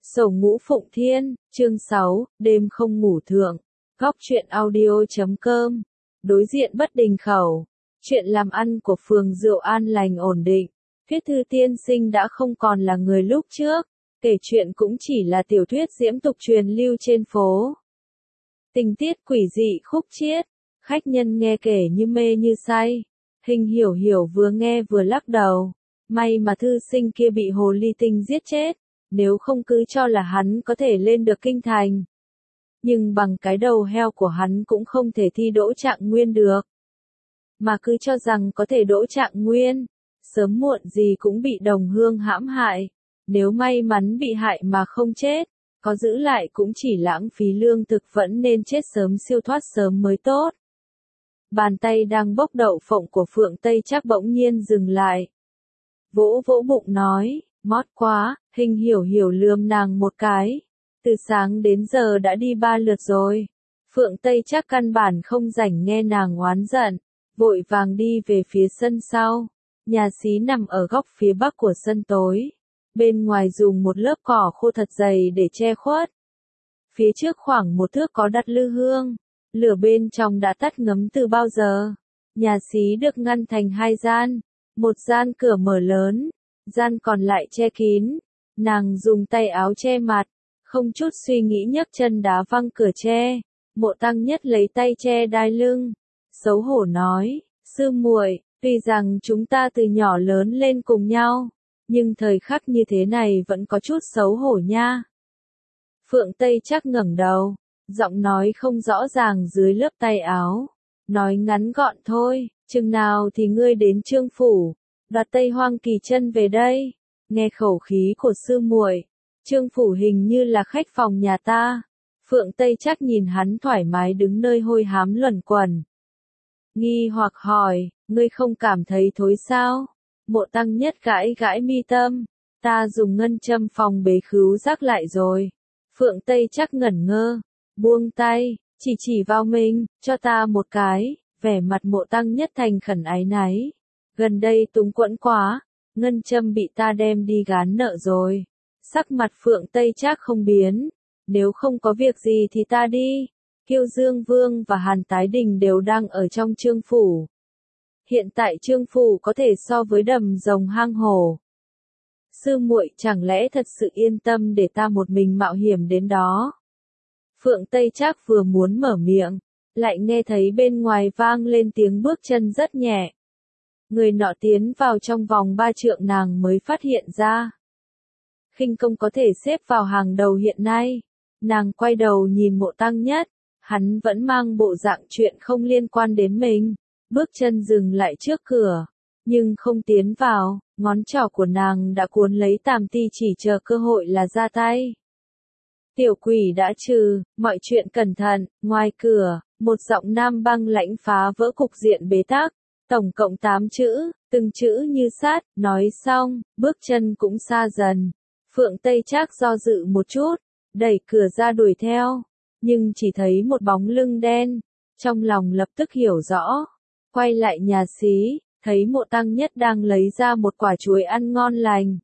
Sổ ngũ Phụng Thiên, chương 6, đêm không ngủ thượng. Góc truyện audio.com. Đối diện bất đình khẩu. Chuyện làm ăn của phường Rượu An lành ổn định. Thuyết thư tiên sinh đã không còn là người lúc trước. Kể chuyện cũng chỉ là tiểu thuyết diễm tục truyền lưu trên phố. Tình tiết quỷ dị khúc chiết. Khách nhân nghe kể như mê như say. Hình hiểu hiểu vừa nghe vừa lắc đầu. May mà thư sinh kia bị hồ ly tinh giết chết. Nếu không cứ cho là hắn có thể lên được kinh thành. Nhưng bằng cái đầu heo của hắn cũng không thể thi đỗ trạng nguyên được. Mà cứ cho rằng có thể đỗ trạng nguyên, sớm muộn gì cũng bị đồng hương hãm hại. Nếu may mắn bị hại mà không chết, có giữ lại cũng chỉ lãng phí lương thực, vẫn nên chết sớm siêu thoát sớm mới tốt. Bàn tay đang bốc đậu phộng của Phượng Tây Trác bỗng nhiên dừng lại. Vỗ vỗ bụng nói, mót quá. Hình hiểu hiểu lườm nàng một cái. Từ sáng đến giờ đã đi 3 lượt rồi. Phượng Tây Trác căn bản không rảnh nghe nàng oán giận. Vội vàng đi về phía sân sau. Nhà xí nằm ở góc phía bắc của sân tối. Bên ngoài dùng một lớp cỏ khô thật dày để che khuất. Phía trước khoảng 1 thước có đặt lư hương. Lửa bên trong đã tắt ngấm từ bao giờ. Nhà xí được ngăn thành 2 gian. Một gian cửa mở lớn. Gian còn lại che kín. Nàng dùng tay áo che mặt, không chút suy nghĩ nhấc chân đá văng cửa tre. Mộ Tăng Nhất lấy tay che đai lưng, xấu hổ nói, sư muội, tuy rằng chúng ta từ nhỏ lớn lên cùng nhau, nhưng thời khắc như thế này vẫn có chút xấu hổ nha. Phượng Tây Trác ngẩng đầu, giọng nói không rõ ràng dưới lớp tay áo, nói ngắn gọn thôi, chừng nào thì ngươi đến Trương phủ, đoạt Tây Hoang Kỳ Chân về đây. Nghe khẩu khí của sư muội, Trương phủ hình như là khách phòng nhà ta. Phượng Tây Trác nhìn hắn thoải mái đứng nơi hôi hám luẩn quẩn. Nghi hoặc hỏi, ngươi không cảm thấy thối sao? Mộ Tăng Nhất gãi gãi mi tâm, ta dùng ngân châm phòng bế khứu giác lại rồi. Phượng Tây Trác ngẩn ngơ, buông tay, chỉ vào mình, cho ta một cái, vẻ mặt Mộ Tăng Nhất thành khẩn áy náy. Gần đây túng quẫn quá. Ngân châm bị ta đem đi gán nợ rồi. Sắc mặt Phượng Tây Trác không biến. Nếu không có việc gì thì ta đi. Kiêu Dương Vương và Hàn Tái Đình đều đang ở trong Trương phủ. Hiện tại Trương phủ có thể so với đầm rồng hang hổ. Sư muội chẳng lẽ thật sự yên tâm để ta một mình mạo hiểm đến đó? Phượng Tây Trác vừa muốn mở miệng, lại nghe thấy bên ngoài vang lên tiếng bước chân rất nhẹ. Người nọ tiến vào trong vòng 3 trượng nàng mới phát hiện ra. Khinh công có thể xếp vào hàng đầu hiện nay. Nàng quay đầu nhìn Mộ Tăng Nhất, hắn vẫn mang bộ dạng chuyện không liên quan đến mình. Bước chân dừng lại trước cửa, nhưng không tiến vào, ngón trỏ của nàng đã cuốn lấy tàm ti chỉ chờ cơ hội là ra tay. Tiểu quỷ đã trừ, mọi chuyện cẩn thận. Ngoài cửa, một giọng nam băng lãnh phá vỡ cục diện bế tắc. Tổng cộng 8 chữ, từng chữ như sát, nói xong, bước chân cũng xa dần. Phượng Tây Trác do dự một chút, đẩy cửa ra đuổi theo, nhưng chỉ thấy một bóng lưng đen, trong lòng lập tức hiểu rõ. Quay lại nhà xí, thấy Mộ Tăng Nhất đang lấy ra một quả chuối ăn ngon lành.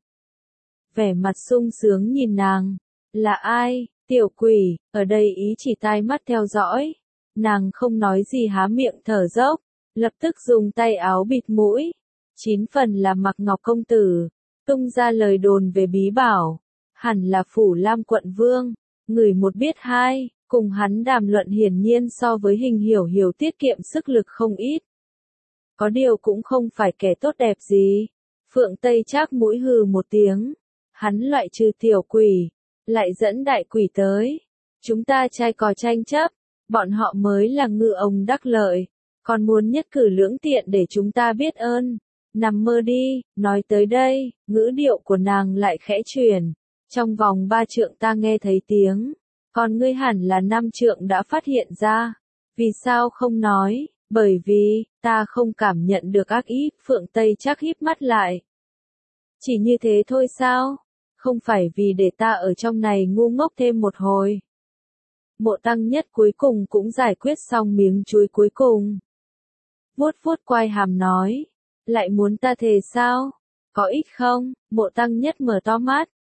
Vẻ mặt sung sướng nhìn nàng, là ai, tiểu quỷ, ở đây ý chỉ tai mắt theo dõi. Nàng không nói gì há miệng thở dốc. Lập tức dùng tay áo bịt mũi. 9 phần là Mạc Ngọc công tử. Tung ra lời đồn về bí bảo. Hẳn là Phủ Lam quận vương. Người một biết hai. Cùng hắn đàm luận hiển nhiên so với Hình hiểu hiểu tiết kiệm sức lực không ít. Có điều cũng không phải kẻ tốt đẹp gì. Phượng Tây Trác mũi hừ một tiếng. Hắn loại trừ tiểu quỷ. Lại dẫn đại quỷ tới. Chúng ta trai cò tranh chấp. Bọn họ mới là ngư ông đắc lợi. Còn muốn nhất cử lưỡng tiện để chúng ta biết ơn. Nằm mơ đi. Nói tới đây, ngữ điệu của nàng lại khẽ chuyển. Trong vòng 3 trượng ta nghe thấy tiếng. Còn ngươi hẳn là 5 trượng đã phát hiện ra. Vì sao không nói? Bởi vì, ta không cảm nhận được ác ý. Phượng Tây Trác híp mắt lại. Chỉ như thế thôi sao? Không phải vì để ta ở trong này ngu ngốc thêm một hồi. Mộ Tăng Nhất cuối cùng cũng giải quyết xong miếng chuối cuối cùng. Vuốt vuốt quai hàm nói, lại muốn ta thề sao? Có ít không? Mộ Tăng Nhất mở to mắt,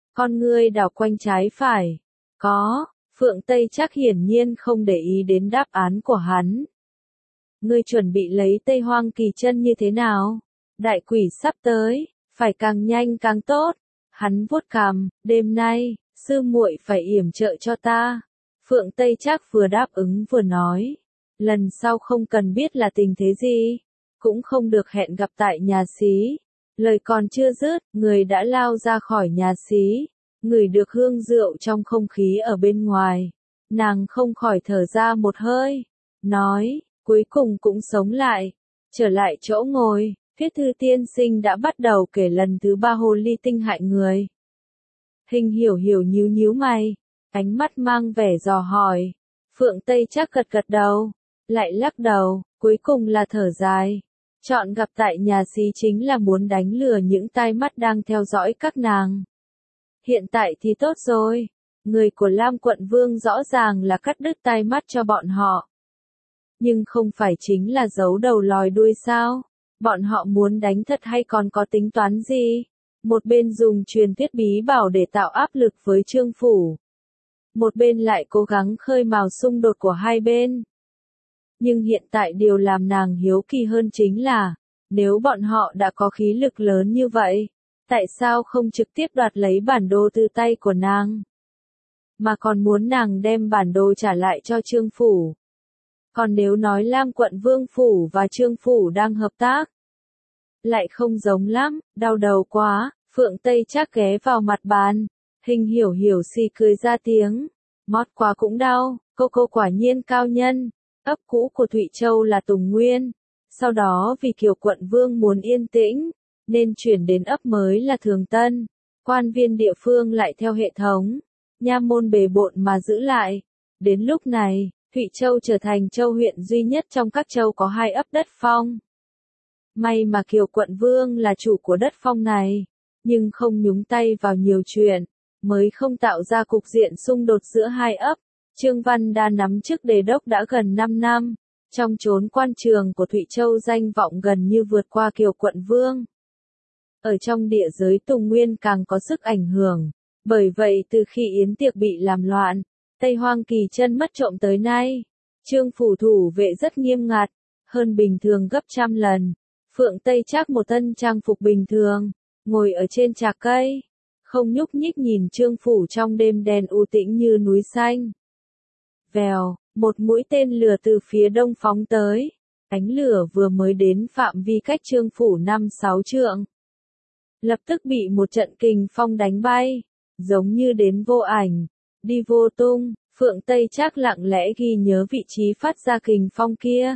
Con ngươi đảo quanh trái phải. Có, Phượng Tây Trác hiển nhiên không để ý đến đáp án của hắn. Ngươi chuẩn bị lấy Tây Hoang Kỳ Chân như thế nào? Đại quỷ sắp tới, phải càng nhanh càng tốt. Hắn vuốt cằm, đêm nay, sư muội phải yểm trợ cho ta. Phượng Tây Trác vừa đáp ứng vừa nói. Lần sau không cần biết là tình thế gì. Cũng không được hẹn gặp tại nhà xí. Lời còn chưa dứt, người đã lao ra khỏi nhà xí. Ngửi được hương rượu trong không khí ở bên ngoài. Nàng không khỏi thở ra một hơi. Nói, cuối cùng cũng sống lại. Trở lại chỗ ngồi, Viết Thư tiên sinh đã bắt đầu kể lần thứ 3 hồ ly tinh hại người. Hình hiểu hiểu nhíu nhíu mày. Ánh mắt mang vẻ dò hỏi. Phượng Tây Trác gật gật đầu. Lại lắc đầu, cuối cùng là thở dài. Chọn gặp tại nhà xí chính là muốn đánh lừa những tai mắt đang theo dõi các nàng. Hiện tại thì tốt rồi. Người của Lam Quận Vương rõ ràng là cắt đứt tai mắt cho bọn họ. Nhưng không phải chính là giấu đầu lòi đuôi sao? Bọn họ muốn đánh thật hay còn có tính toán gì? Một bên dùng truyền thuyết bí bảo để tạo áp lực với Trương Phủ. Một bên lại cố gắng khơi mào xung đột của hai bên. Nhưng hiện tại điều làm nàng hiếu kỳ hơn chính là, nếu bọn họ đã có khí lực lớn như vậy, tại sao không trực tiếp đoạt lấy bản đồ từ tay của nàng? Mà còn muốn nàng đem bản đồ trả lại cho Trương Phủ. Còn nếu nói Lam Quận Vương Phủ và Trương Phủ đang hợp tác, lại không giống lắm, đau đầu quá. Phượng Tây Trác ghé vào mặt bàn, Hình hiểu hiểu xì cười ra tiếng. Mót quá cũng đau, cô quả nhiên cao nhân. Ấp cũ của Thụy Châu là Tùng Nguyên. Sau đó vì Kiều Quận Vương muốn yên tĩnh, nên chuyển đến ấp mới là Thường Tân. Quan viên địa phương lại theo hệ thống. Nha môn bề bộn mà giữ lại. Đến lúc này, Thụy Châu trở thành châu huyện duy nhất trong các châu có 2 ấp đất phong. May mà Kiều Quận Vương là chủ của đất phong này, nhưng không nhúng tay vào nhiều chuyện, mới không tạo ra cục diện xung đột giữa 2 ấp. Trương Văn Đa nắm chức đề đốc đã gần 5 năm, trong chốn quan trường của Thụy Châu danh vọng gần như vượt qua Kiều Quận Vương. Ở trong địa giới Tùng Nguyên càng có sức ảnh hưởng, bởi vậy từ khi yến tiệc bị làm loạn, Tây Hoang Kỳ Chân mất trộm tới nay, Trương Phủ thủ vệ rất nghiêm ngặt, hơn bình thường gấp trăm lần. Phượng Tây Trác một thân trang phục bình thường, ngồi ở trên trạc cây, không nhúc nhích nhìn Trương Phủ trong đêm đen u tĩnh như núi xanh. Vèo, một mũi tên lửa từ phía đông phóng tới. Ánh lửa vừa mới đến phạm vi cách Trương Phủ 5-6 trượng. Lập tức bị một trận kình phong đánh bay, giống như đến vô ảnh, đi vô tung. Phượng Tây Trác lặng lẽ ghi nhớ vị trí phát ra kình phong kia.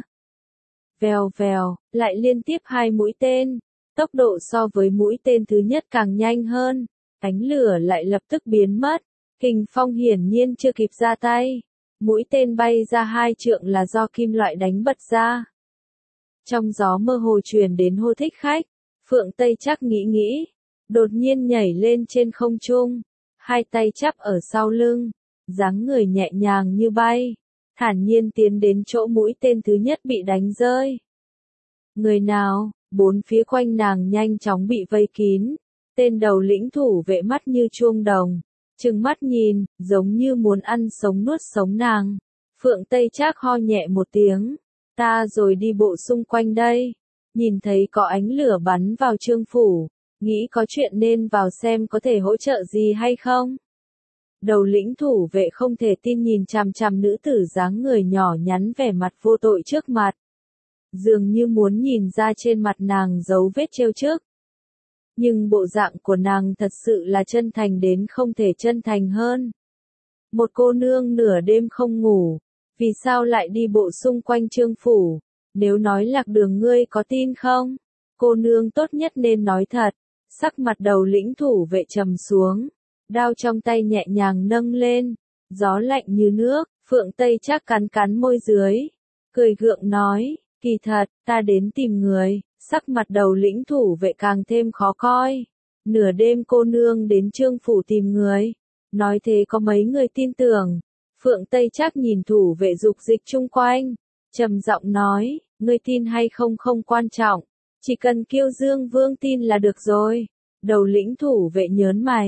Vèo vèo, lại liên tiếp 2 mũi tên. Tốc độ so với mũi tên thứ nhất càng nhanh hơn. Ánh lửa lại lập tức biến mất. Kình phong hiển nhiên chưa kịp ra tay. Mũi tên bay ra 2 trượng là do kim loại đánh bật ra. Trong gió mơ hồ truyền đến hô thích khách. Phượng Tây Trác nghĩ. Đột nhiên nhảy lên trên không trung. 2 tay chắp ở sau lưng. Dáng người nhẹ nhàng như bay. Thản nhiên tiến đến chỗ mũi tên thứ nhất bị đánh rơi. Người nào? 4 phía quanh nàng nhanh chóng bị vây kín. Tên đầu lĩnh thủ vệ mắt như chuông đồng. Trừng mắt nhìn, giống như muốn ăn sống nuốt sống nàng. Phượng Tây Trác ho nhẹ một tiếng. Ta rồi đi bộ xung quanh đây. Nhìn thấy có ánh lửa bắn vào Trương Phủ. Nghĩ có chuyện nên vào xem có thể hỗ trợ gì hay không. Đầu lĩnh thủ vệ không thể tin nhìn chằm chằm nữ tử dáng người nhỏ nhắn vẻ mặt vô tội trước mặt. Dường như muốn nhìn ra trên mặt nàng dấu vết trêu chước. Nhưng bộ dạng của nàng thật sự là chân thành đến không thể chân thành hơn. Một cô nương nửa đêm không ngủ, vì sao lại đi bộ xung quanh Trương Phủ? Nếu nói lạc đường ngươi có tin không? Cô nương tốt nhất nên nói thật. Sắc mặt đầu lĩnh thủ vệ trầm xuống. Đao trong tay nhẹ nhàng nâng lên. Gió lạnh như nước. Phượng Tây Trác cắn môi dưới. Cười gượng nói. Kỳ thật, ta đến tìm người. Sắc mặt đầu lĩnh thủ vệ càng thêm khó coi. Nửa đêm cô nương đến Trương Phủ tìm người. Nói thế có mấy người tin tưởng. Phượng Tây Trác nhìn thủ vệ dục dịch chung quanh. Trầm giọng nói. Ngươi tin hay không không quan trọng. Chỉ cần Kiêu Dương Vương tin là được rồi. Đầu lĩnh thủ vệ nhớn mày.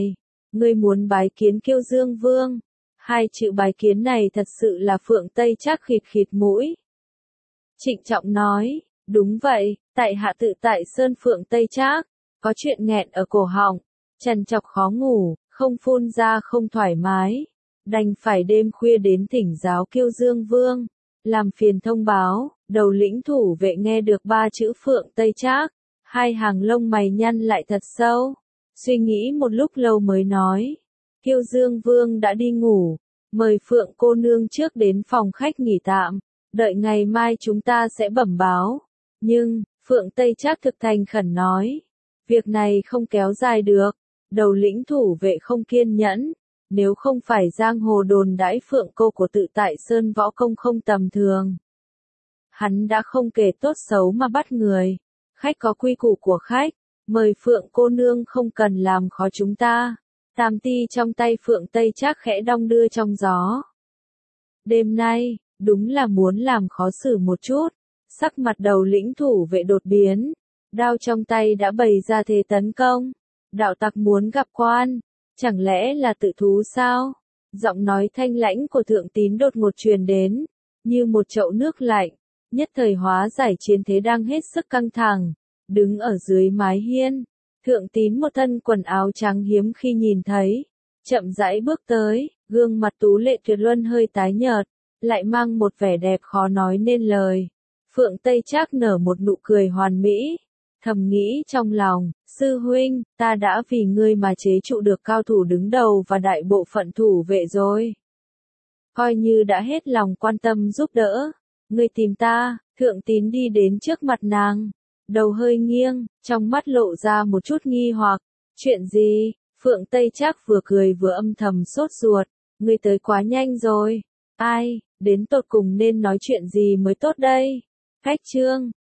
ngươi muốn bái kiến Kiêu Dương Vương. Hai chữ bái kiến này thật sự là Phượng Tây Trác khịt khịt mũi. Trịnh trọng nói, đúng vậy, tại hạ tự tại Sơn Phượng Tây Trác, có chuyện nghẹn ở cổ họng, trằn trọc khó ngủ, không phun ra không thoải mái, đành phải đêm khuya đến thỉnh giáo Kiêu Dương Vương, làm phiền thông báo. Đầu lĩnh thủ vệ nghe được ba chữ Phượng Tây Trác, hai hàng lông mày nhăn lại thật sâu, suy nghĩ một lúc lâu mới nói, Kiêu Dương Vương đã đi ngủ, mời Phượng cô nương trước đến phòng khách nghỉ tạm, đợi ngày mai chúng ta sẽ bẩm báo. Nhưng, Phượng Tây Trác thực thành khẩn nói, việc này không kéo dài được. Đầu lĩnh thủ vệ không kiên nhẫn, nếu không phải giang hồ đồn đãi Phượng cô của tự tại Sơn võ công không tầm thường. Hắn đã không kể tốt xấu mà bắt người. Khách có quy củ của khách, mời Phượng cô nương không cần làm khó chúng ta. Tam ti trong tay Phượng Tây Trác khẽ đong đưa trong gió. Đêm nay, đúng là muốn làm khó xử một chút. Sắc mặt đầu lĩnh thủ vệ đột biến, đao trong tay đã bày ra thế tấn công. Đạo tặc muốn gặp quan, chẳng lẽ là tự thú sao? Giọng nói thanh lãnh của Thượng Tín đột ngột truyền đến, như một chậu nước lạnh, nhất thời hóa giải chiến thế đang hết sức căng thẳng. Đứng ở dưới mái hiên, Thượng Tín một thân quần áo trắng hiếm khi nhìn thấy, chậm rãi bước tới, gương mặt tú lệ tuyệt luân hơi tái nhợt, lại mang một vẻ đẹp khó nói nên lời. Phượng Tây Trác nở một nụ cười hoàn mỹ, thầm nghĩ trong lòng, sư huynh, ta đã vì ngươi mà chế trụ được cao thủ đứng đầu và đại bộ phận thủ vệ rồi. Coi như đã hết lòng quan tâm giúp đỡ. Ngươi tìm ta. Thượng Tín đi đến trước mặt nàng, đầu hơi nghiêng, trong mắt lộ ra một chút nghi hoặc. Chuyện gì? Phượng Tây Trác vừa cười vừa âm thầm sốt ruột. Ngươi tới quá nhanh rồi. Ai, đến tột cùng nên nói chuyện gì mới tốt đây? Cách chương